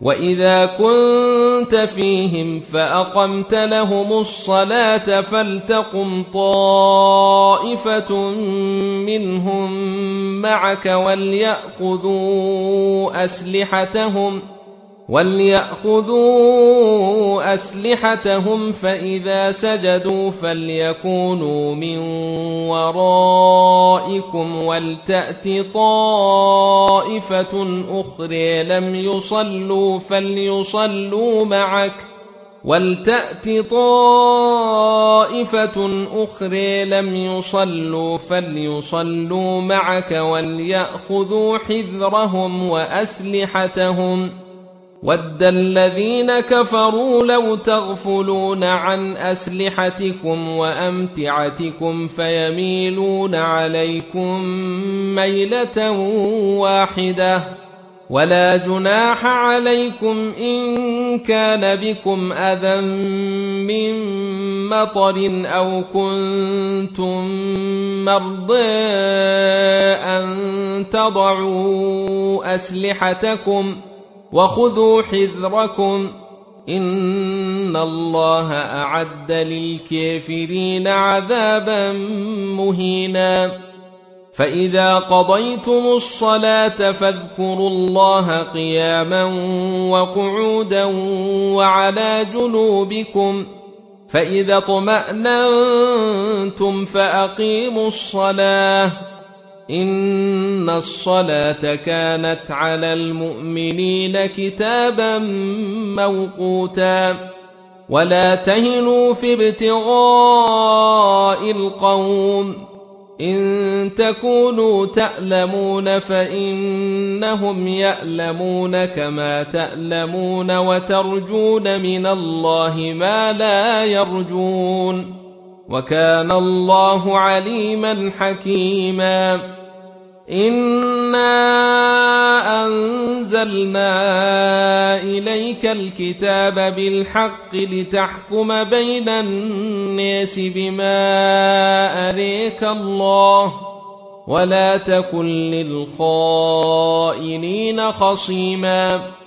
وإذا كنت فيهم فأقمت لهم الصلاة فلتقم طائفة منهم معك وليأخذوا أسلحتهم فإذا سجدوا فليكونوا من ورائكم ولتأت طائفة أخرى لم يصلوا فليصلوا معك وليأخذوا حذرهم وأسلحتهم ود الذين كفروا لو تغفلون عن أسلحتكم وأمتعتكم فيميلون عليكم ميلة واحدة ولا جناح عليكم إن كان بكم أذى من مطر أو كنتم مرضى أن تضعوا أسلحتكم وخذوا حذركم إن الله أعد للكافرين عذابا مهينا فإذا قضيتم الصلاة فاذكروا الله قياما وقعودا وعلى جنوبكم فإذا اطمأننتم فأقيموا الصلاة إن الصلاة كانت على المؤمنين كتابا موقوتا ولا تهنوا في ابتغاء القوم إن تكونوا تألمون فإنهم يألمون كما تألمون وترجون من الله ما لا يرجون وكان الله عليما حكيما إنا أنزلنا إليك الكتاب بالحق لتحكم بين الناس بما أريك الله ولا تكن للخائنين خصيما